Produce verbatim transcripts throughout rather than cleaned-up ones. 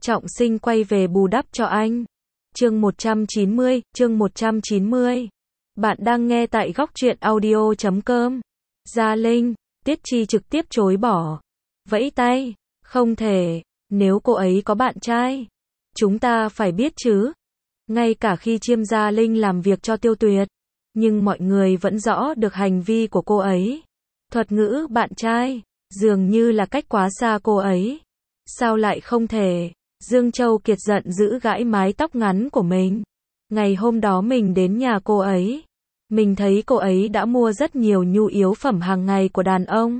Trọng Sinh quay về bù đắp cho anh. Chương một trăm chín mươi, chương một trăm chín mươi. Bạn đang nghe tại góc truyện audio chấm com. Gia Linh, Tiết Chi trực tiếp chối bỏ. Vẫy tay, không thể, nếu cô ấy có bạn trai, chúng ta phải biết chứ. Ngay cả khi Chiêm Gia Linh làm việc cho Tiêu Tuyệt, nhưng mọi người vẫn rõ được hành vi của cô ấy. Thuật ngữ bạn trai, dường như là cách quá xa cô ấy. Sao lại không thể? Dương Châu Kiệt giận dữ gãi mái tóc ngắn của mình. Ngày hôm đó mình đến nhà cô ấy. Mình thấy cô ấy đã mua rất nhiều nhu yếu phẩm hàng ngày của đàn ông.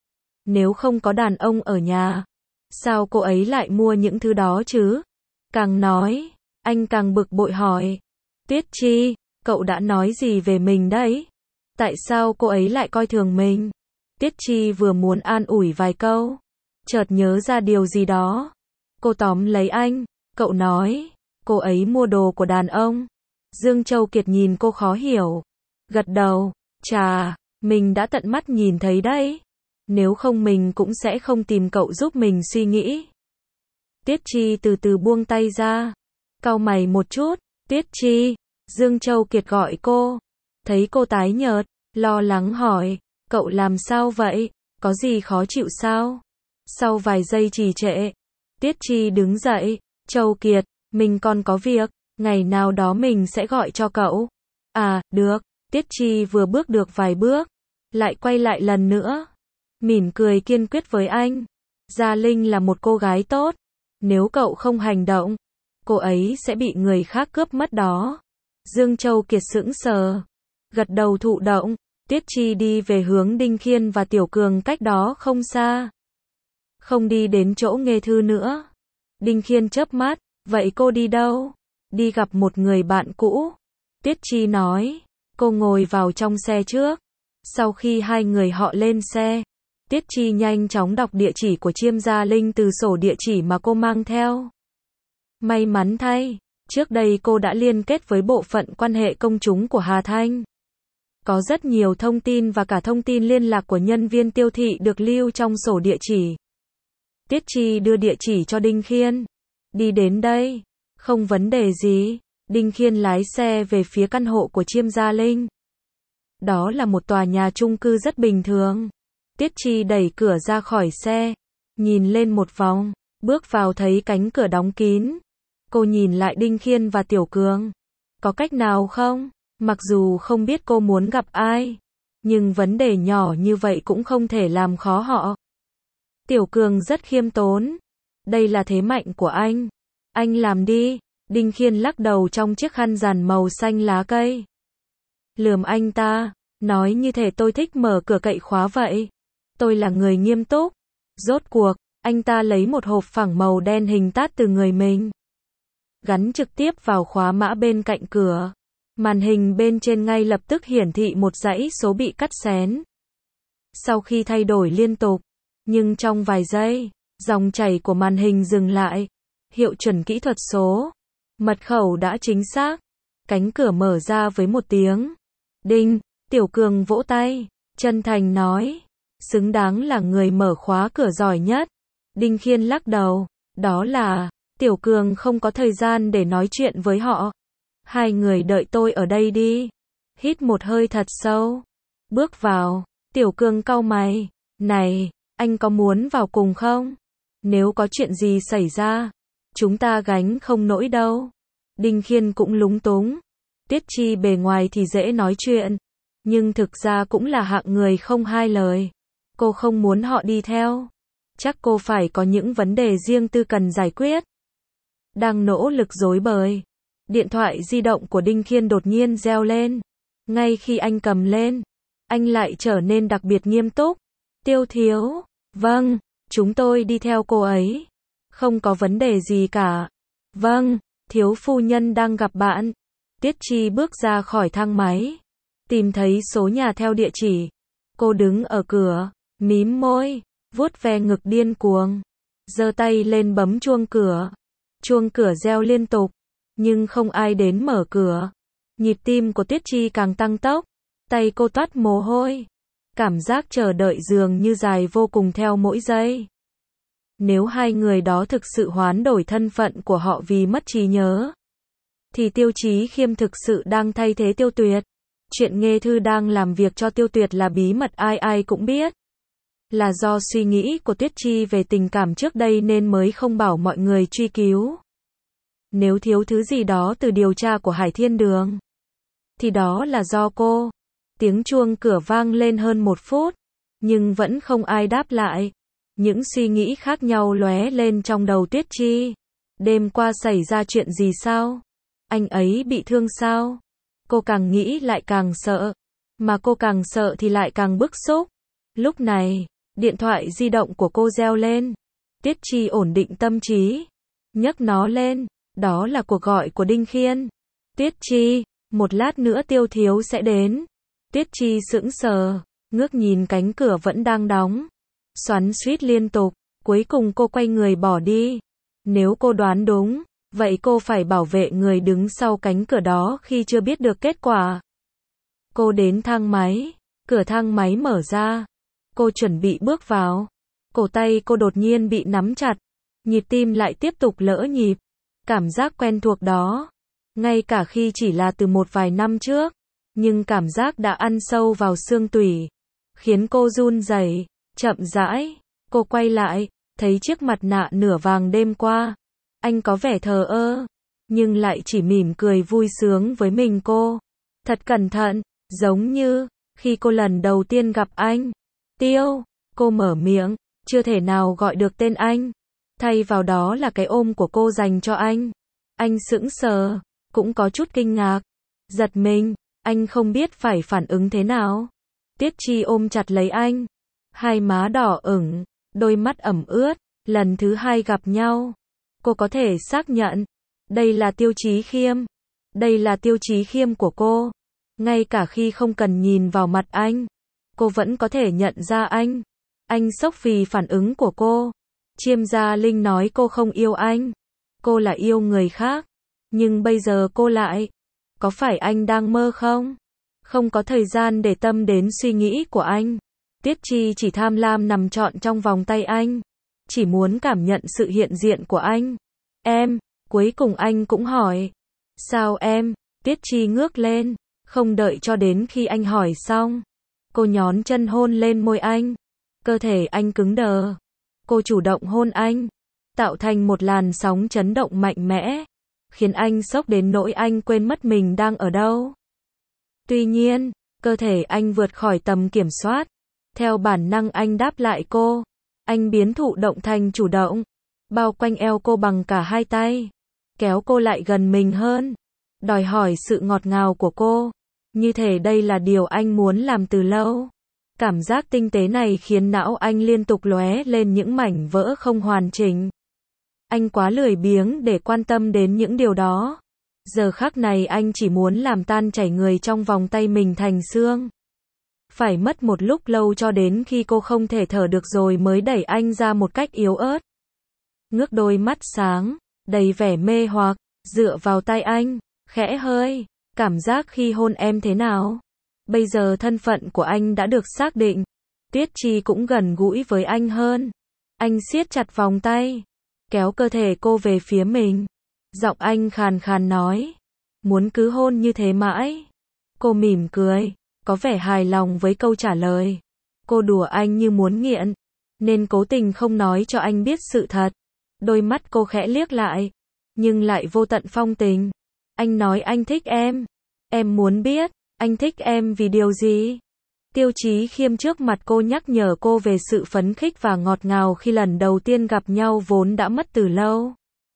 Nếu không có đàn ông ở nhà, sao cô ấy lại mua những thứ đó chứ? Càng nói, anh càng bực bội hỏi. Tuyết Chi, cậu đã nói gì về mình đấy? Tại sao cô ấy lại coi thường mình? Tiết Chi vừa muốn an ủi vài câu, chợt nhớ ra điều gì đó. Cô tóm lấy anh, cậu nói, cô ấy mua đồ của đàn ông. Dương Châu Kiệt nhìn cô khó hiểu, gật đầu, chà, mình đã tận mắt nhìn thấy đấy. Nếu không mình cũng sẽ không tìm cậu giúp mình suy nghĩ. Tiết Chi từ từ buông tay ra, cau mày một chút. Tiết Chi, Dương Châu Kiệt gọi cô, thấy cô tái nhợt, lo lắng hỏi, cậu làm sao vậy, có gì khó chịu sao? Sau vài giây trì trệ, Tiết Chi đứng dậy, Châu Kiệt, mình còn có việc, ngày nào đó mình sẽ gọi cho cậu. À, được. Tiết Chi vừa bước được vài bước, lại quay lại lần nữa, mỉm cười kiên quyết với anh. Gia Linh là một cô gái tốt, nếu cậu không hành động, cô ấy sẽ bị người khác cướp mất đó. Dương Châu Kiệt sững sờ, gật đầu thụ động. Tiết Chi đi về hướng Đinh Khiên và Tiểu Cường cách đó không xa. Không đi đến chỗ Nghê Thư nữa. Đinh Khiên chớp mắt, vậy cô đi đâu? Đi gặp một người bạn cũ. Tiết Chi nói, cô ngồi vào trong xe trước. Sau khi hai người họ lên xe, Tiết Chi nhanh chóng đọc địa chỉ của Chiêm Gia Linh từ sổ địa chỉ mà cô mang theo. May mắn thay, trước đây cô đã liên kết với bộ phận quan hệ công chúng của Hà Thanh. Có rất nhiều thông tin và cả thông tin liên lạc của nhân viên tiêu thị được lưu trong sổ địa chỉ. Tiết Chi đưa địa chỉ cho Đinh Khiên. Đi đến đây, không vấn đề gì. Đinh Khiên lái xe về phía căn hộ của Chiêm Gia Linh. Đó là một tòa nhà chung cư rất bình thường. Tiết Chi đẩy cửa ra khỏi xe, nhìn lên một vòng, bước vào thấy cánh cửa đóng kín. Cô nhìn lại Đinh Khiên và Tiểu Cường. Có cách nào không? Mặc dù không biết cô muốn gặp ai, nhưng vấn đề nhỏ như vậy cũng không thể làm khó họ. Tiểu Cường rất khiêm tốn. Đây là thế mạnh của anh. Anh làm đi. Đinh Khiên lắc đầu trong chiếc khăn rằn màu xanh lá cây. Lườm anh ta, nói như thể tôi thích mở cửa cậy khóa vậy. Tôi là người nghiêm túc. Rốt cuộc, anh ta lấy một hộp phẳng màu đen hình tát từ người mình, gắn trực tiếp vào khóa mã bên cạnh cửa. Màn hình bên trên ngay lập tức hiển thị một dãy số bị cắt xén. Sau khi thay đổi liên tục, nhưng trong vài giây, dòng chảy của màn hình dừng lại. Hiệu chuẩn kỹ thuật số. Mật khẩu đã chính xác. Cánh cửa mở ra với một tiếng. Đinh, Tiểu Cường vỗ tay, chân thành nói. Xứng đáng là người mở khóa cửa giỏi nhất. Đinh Khiên lắc đầu. Đó là, Tiểu Cường không có thời gian để nói chuyện với họ. Hai người đợi tôi ở đây đi. Hít một hơi thật sâu. Bước vào. Tiểu Cường cau mày. Này, anh có muốn vào cùng không? Nếu có chuyện gì xảy ra, chúng ta gánh không nổi đâu. Đinh Khiên cũng lúng túng. Tiết Chi bề ngoài thì dễ nói chuyện, nhưng thực ra cũng là hạng người không hai lời. Cô không muốn họ đi theo. Chắc cô phải có những vấn đề riêng tư cần giải quyết. Đang nỗ lực rối bời, điện thoại di động của Đinh Khiên đột nhiên reo lên. Ngay khi anh cầm lên, anh lại trở nên đặc biệt nghiêm túc. Tiêu thiếu, vâng, chúng tôi đi theo cô ấy. Không có vấn đề gì cả. Vâng, thiếu phu nhân đang gặp bạn. Tiết Chi bước ra khỏi thang máy, tìm thấy số nhà theo địa chỉ. Cô đứng ở cửa, mím môi, vuốt ve ngực điên cuồng, giơ tay lên bấm chuông cửa. Chuông cửa reo liên tục, nhưng không ai đến mở cửa. Nhịp tim của Tiết Chi càng tăng tốc, tay cô toát mồ hôi. Cảm giác chờ đợi dường như dài vô cùng theo mỗi giây. Nếu hai người đó thực sự hoán đổi thân phận của họ vì mất trí nhớ, thì Tiêu Chí Khiêm thực sự đang thay thế Tiêu Tuyệt. Chuyện Nghê Thư đang làm việc cho Tiêu Tuyệt là bí mật ai ai cũng biết. Là do suy nghĩ của Tuyết Chi về tình cảm trước đây nên mới không bảo mọi người truy cứu. Nếu thiếu thứ gì đó từ điều tra của Hải Thiên Đường, thì đó là do cô. Tiếng chuông cửa vang lên hơn một phút, nhưng vẫn không ai đáp lại. Những suy nghĩ khác nhau lóe lên trong đầu Tuyết Chi. Đêm qua xảy ra chuyện gì sao? Anh ấy bị thương sao? Cô càng nghĩ lại càng sợ. Mà cô càng sợ thì lại càng bức xúc. Lúc này, điện thoại di động của cô reo lên. Tuyết Chi ổn định tâm trí, nhấc nó lên. Đó là cuộc gọi của Đinh Khiên. Tuyết Chi, một lát nữa Tiêu Thiếu sẽ đến. Tuyết Chi sững sờ, ngước nhìn cánh cửa vẫn đang đóng. Xoắn xuýt liên tục, cuối cùng cô quay người bỏ đi. Nếu cô đoán đúng, vậy cô phải bảo vệ người đứng sau cánh cửa đó khi chưa biết được kết quả. Cô đến thang máy, cửa thang máy mở ra. Cô chuẩn bị bước vào. Cổ tay cô đột nhiên bị nắm chặt. Nhịp tim lại tiếp tục lỡ nhịp. Cảm giác quen thuộc đó, ngay cả khi chỉ là từ một vài năm trước, nhưng cảm giác đã ăn sâu vào xương tủy, khiến cô run rẩy. Chậm rãi, cô quay lại, thấy chiếc mặt nạ nửa vàng đêm qua. Anh có vẻ thờ ơ, nhưng lại chỉ mỉm cười vui sướng với mình cô. Thật cẩn thận, giống như khi cô lần đầu tiên gặp anh. Tiêu, cô mở miệng, chưa thể nào gọi được tên anh. Thay vào đó là cái ôm của cô dành cho anh. Anh sững sờ, cũng có chút kinh ngạc, giật mình, anh không biết phải phản ứng thế nào. Tuyết Chi ôm chặt lấy anh, hai má đỏ ửng, đôi mắt ẩm ướt. Lần thứ hai gặp nhau, cô có thể xác nhận, đây là Tiêu Chí Khiêm. Đây là Tiêu Chí Khiêm của cô. Ngay cả khi không cần nhìn vào mặt anh, cô vẫn có thể nhận ra anh. Anh sốc vì phản ứng của cô. Chiêm Gia Linh nói cô không yêu anh. Cô là yêu người khác. Nhưng bây giờ cô lại. Có phải anh đang mơ không? Không có thời gian để tâm đến suy nghĩ của anh. Tuyết Chi chỉ tham lam nằm trọn trong vòng tay anh. Chỉ muốn cảm nhận sự hiện diện của anh. Em, cuối cùng anh cũng hỏi. Sao em? Tuyết Chi ngước lên. Không đợi cho đến khi anh hỏi xong. Cô nhón chân hôn lên môi anh. Cơ thể anh cứng đờ. Cô chủ động hôn anh, tạo thành một làn sóng chấn động mạnh mẽ, khiến anh sốc đến nỗi anh quên mất mình đang ở đâu. Tuy nhiên, cơ thể anh vượt khỏi tầm kiểm soát. Theo bản năng anh đáp lại cô. Anh biến thụ động thành chủ động, bao quanh eo cô bằng cả hai tay, kéo cô lại gần mình hơn, đòi hỏi sự ngọt ngào của cô. Như thể đây là điều anh muốn làm từ lâu. Cảm giác tinh tế này khiến não anh liên tục lóe lên những mảnh vỡ không hoàn chỉnh. Anh quá lười biếng để quan tâm đến những điều đó. Giờ khắc này anh chỉ muốn làm tan chảy người trong vòng tay mình thành xương. Phải mất một lúc lâu cho đến khi cô không thể thở được rồi mới đẩy anh ra một cách yếu ớt. Ngước đôi mắt sáng, đầy vẻ mê hoặc, dựa vào tay anh, khẽ hơi. Cảm giác khi hôn em thế nào? Bây giờ thân phận của anh đã được xác định. Tuyết Chi cũng gần gũi với anh hơn. Anh siết chặt vòng tay, kéo cơ thể cô về phía mình. Giọng anh khàn khàn nói, muốn cứ hôn như thế mãi. Cô mỉm cười, có vẻ hài lòng với câu trả lời. Cô đùa anh như muốn nghiện, nên cố tình không nói cho anh biết sự thật. Đôi mắt cô khẽ liếc lại, nhưng lại vô tận phong tình. Anh nói anh thích em. Em muốn biết, anh thích em vì điều gì? Tiêu Chí Khiêm trước mặt cô nhắc nhở cô về sự phấn khích và ngọt ngào khi lần đầu tiên gặp nhau vốn đã mất từ lâu.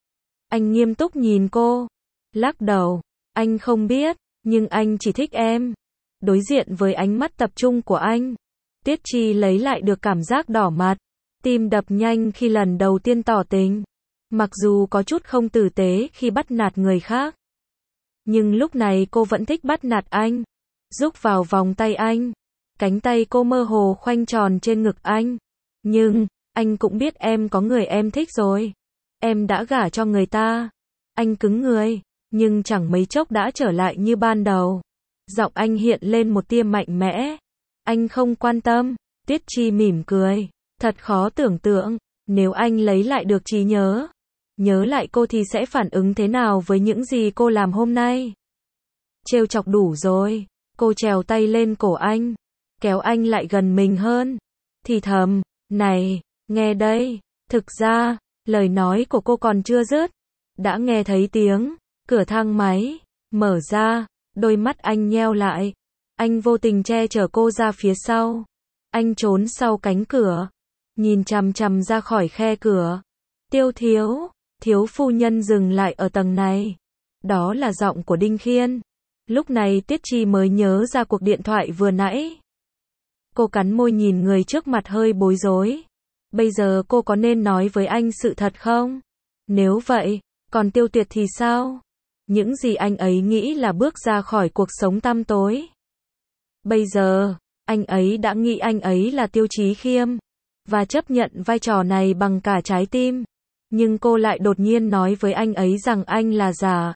Anh nghiêm túc nhìn cô, lắc đầu, anh không biết, nhưng anh chỉ thích em. Đối diện với ánh mắt tập trung của anh, Tuyết Chi lấy lại được cảm giác đỏ mặt, tim đập nhanh khi lần đầu tiên tỏ tình. Mặc dù có chút không tử tế khi bắt nạt người khác, nhưng lúc này cô vẫn thích bắt nạt anh. Rúc vào vòng tay anh, cánh tay cô mơ hồ khoanh tròn trên ngực anh. Nhưng, anh cũng biết em có người em thích rồi. Em đã gả cho người ta. Anh cứng người, nhưng chẳng mấy chốc đã trở lại như ban đầu. Giọng anh hiện lên một tia mạnh mẽ. Anh không quan tâm. Tuyết Chi mỉm cười. Thật khó tưởng tượng, Nếu anh lấy lại được trí nhớ, nhớ lại cô thì sẽ phản ứng thế nào với những gì cô làm hôm nay? Trêu chọc đủ rồi. Cô trèo tay lên cổ anh, kéo anh lại gần mình hơn. Thì thầm, này, nghe đây. Thực ra, lời nói của cô còn chưa dứt. Đã nghe thấy tiếng cửa thang máy mở ra, đôi mắt anh nheo lại. Anh vô tình che chở cô ra phía sau. Anh trốn sau cánh cửa, nhìn chằm chằm ra khỏi khe cửa. Tiêu thiếu, thiếu phu nhân dừng lại ở tầng này. Đó là giọng của Đinh Khiên. Lúc này Tiết Chi mới nhớ ra cuộc điện thoại vừa nãy. Cô cắn môi nhìn người trước mặt hơi bối rối. Bây giờ cô có nên nói với anh sự thật không? Nếu vậy, còn Tiêu Tuyệt thì sao? Những gì anh ấy nghĩ là bước ra khỏi cuộc sống tăm tối. Bây giờ, anh ấy đã nghĩ anh ấy là Tiêu Chí Khiêm, và chấp nhận vai trò này bằng cả trái tim. Nhưng cô lại đột nhiên nói với anh ấy rằng anh là giả.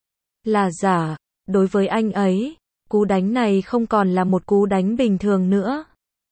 Là giả. Đối với anh ấy, cú đánh này không còn là một cú đánh bình thường nữa,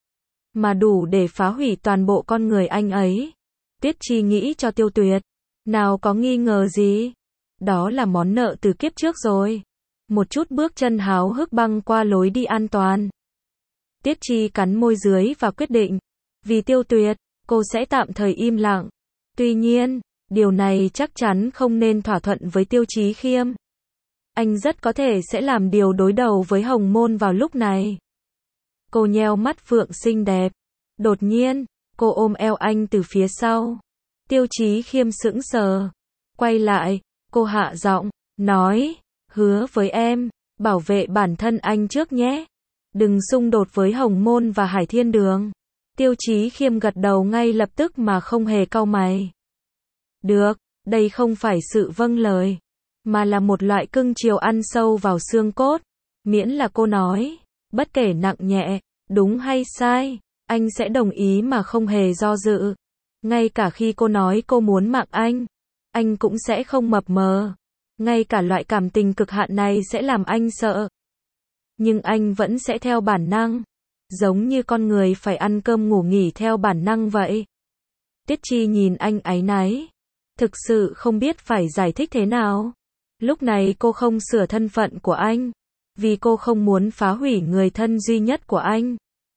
mà đủ để phá hủy toàn bộ con người anh ấy. Tiết Chi nghĩ cho Tiêu Tuyệt. Nào có nghi ngờ gì. Đó là món nợ từ kiếp trước rồi. Một chút bước chân háo hức băng qua lối đi an toàn. Tiết Chi cắn môi dưới và quyết định. Vì Tiêu Tuyệt, cô sẽ tạm thời im lặng. Tuy nhiên, điều này chắc chắn không nên thỏa thuận với Tiêu Chí Khiêm. Anh rất có thể sẽ làm điều đối đầu với Hồng Môn vào lúc này. Cô nheo mắt phượng xinh đẹp. Đột nhiên, cô ôm eo anh từ phía sau. Tiêu Chí Khiêm sững sờ. Quay lại, cô hạ giọng, nói, hứa với em, bảo vệ bản thân anh trước nhé. Đừng xung đột với Hồng Môn và Hải Thiên Đường. Tiêu Chí Khiêm gật đầu ngay lập tức mà không hề cau mày. Được, đây không phải sự vâng lời, mà là một loại cưng chiều ăn sâu vào xương cốt. Miễn là cô nói, bất kể nặng nhẹ, đúng hay sai, anh sẽ đồng ý mà không hề do dự. Ngay cả khi cô nói cô muốn mạng anh, anh cũng sẽ không mập mờ. Ngay cả loại cảm tình cực hạn này sẽ làm anh sợ. Nhưng anh vẫn sẽ theo bản năng. Giống như con người phải ăn cơm ngủ nghỉ theo bản năng vậy. Tiết Chi nhìn anh áy náy. Thực sự không biết phải giải thích thế nào. Lúc này cô không sửa thân phận của anh. Vì cô không muốn phá hủy người thân duy nhất của anh.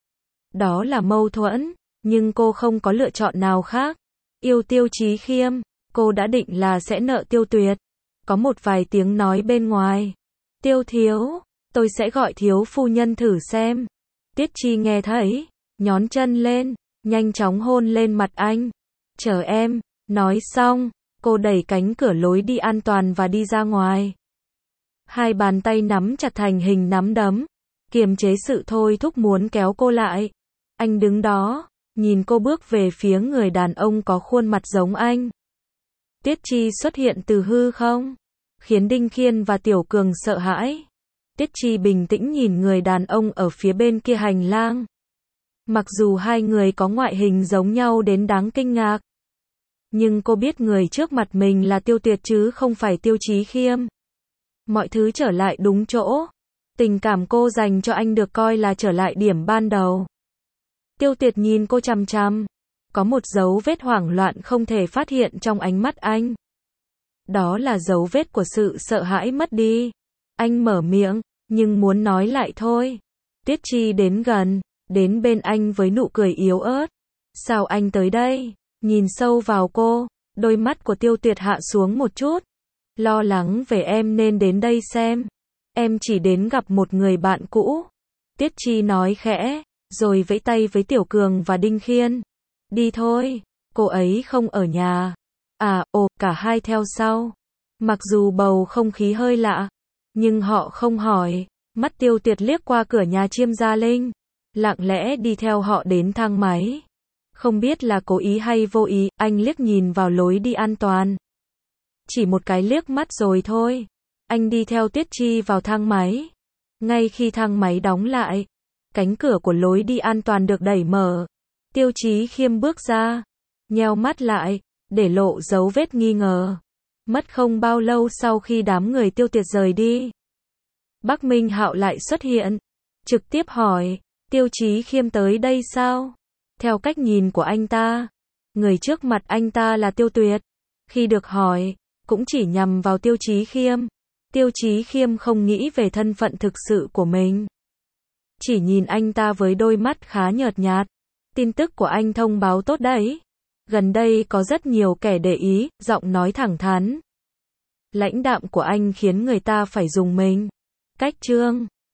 Đó là mâu thuẫn. Nhưng cô không có lựa chọn nào khác. Yêu Tiêu Chí Khiêm, cô đã định là sẽ nợ Tiêu Tuyệt. Có một vài tiếng nói bên ngoài. Tiêu thiếu, tôi sẽ gọi thiếu phu nhân thử xem. Tiết Chi nghe thấy, nhón chân lên, nhanh chóng hôn lên mặt anh. Chờ em. Nói xong, cô đẩy cánh cửa lối đi an toàn và đi ra ngoài. Hai bàn tay nắm chặt thành hình nắm đấm, kiềm chế sự thôi thúc muốn kéo cô lại. Anh đứng đó, nhìn cô bước về phía người đàn ông có khuôn mặt giống anh. Tiết Chi xuất hiện từ hư không, khiến Đinh Khiên và Tiểu Cường sợ hãi. Tiết Chi bình tĩnh nhìn người đàn ông ở phía bên kia hành lang. Mặc dù hai người có ngoại hình giống nhau đến đáng kinh ngạc, nhưng cô biết người trước mặt mình là Tiêu Tuyệt chứ không phải Tiêu Chí Khiêm. Mọi thứ trở lại đúng chỗ. Tình cảm cô dành cho anh được coi là trở lại điểm ban đầu. Tiêu Tuyệt nhìn cô chằm chằm. Có một dấu vết hoảng loạn không thể phát hiện trong ánh mắt anh. Đó là dấu vết của sự sợ hãi mất đi. Anh mở miệng, nhưng muốn nói lại thôi. Tiết Chi đến gần, đến bên anh với nụ cười yếu ớt. Sao anh tới đây? Nhìn sâu vào cô, đôi mắt của Tiêu Tuyệt hạ xuống một chút. Lo lắng về em nên đến đây xem. Em chỉ đến gặp một người bạn cũ. Tiết Chi nói khẽ, rồi vẫy tay với Tiểu Cường và Đinh Khiên. Đi thôi, cô ấy không ở nhà. À, ồ, cả hai theo sau. Mặc dù bầu không khí hơi lạ, nhưng họ không hỏi. Mắt Tiêu Tuyệt liếc qua cửa nhà Chiêm Gia Linh, lặng lẽ đi theo họ đến thang máy. Không biết là cố ý hay vô ý, anh liếc nhìn vào lối đi an toàn. Chỉ một cái liếc mắt rồi thôi. Anh đi theo Tiết Chi vào thang máy. Ngay khi thang máy đóng lại, cánh cửa của lối đi an toàn được đẩy mở. Tiêu Chí Khiêm bước ra, nheo mắt lại, để lộ dấu vết nghi ngờ. Mất không bao lâu sau khi đám người Tiêu Tuyệt rời đi, Bắc Minh Hạo lại xuất hiện, trực tiếp hỏi, Tiêu Chí Khiêm tới đây sao? Theo cách nhìn của anh ta, Người trước mặt anh ta là Tiêu Tuyệt. Khi được hỏi, cũng chỉ nhằm vào Tiêu Chí Khiêm. Tiêu Chí Khiêm không nghĩ về thân phận thực sự của mình. Chỉ nhìn anh ta với đôi mắt khá nhợt nhạt. Tin tức của anh thông báo tốt đấy. Gần đây có rất nhiều kẻ để ý, giọng nói thẳng thắn. Lãnh đạm của anh khiến người ta phải dùng mình. Cách Trương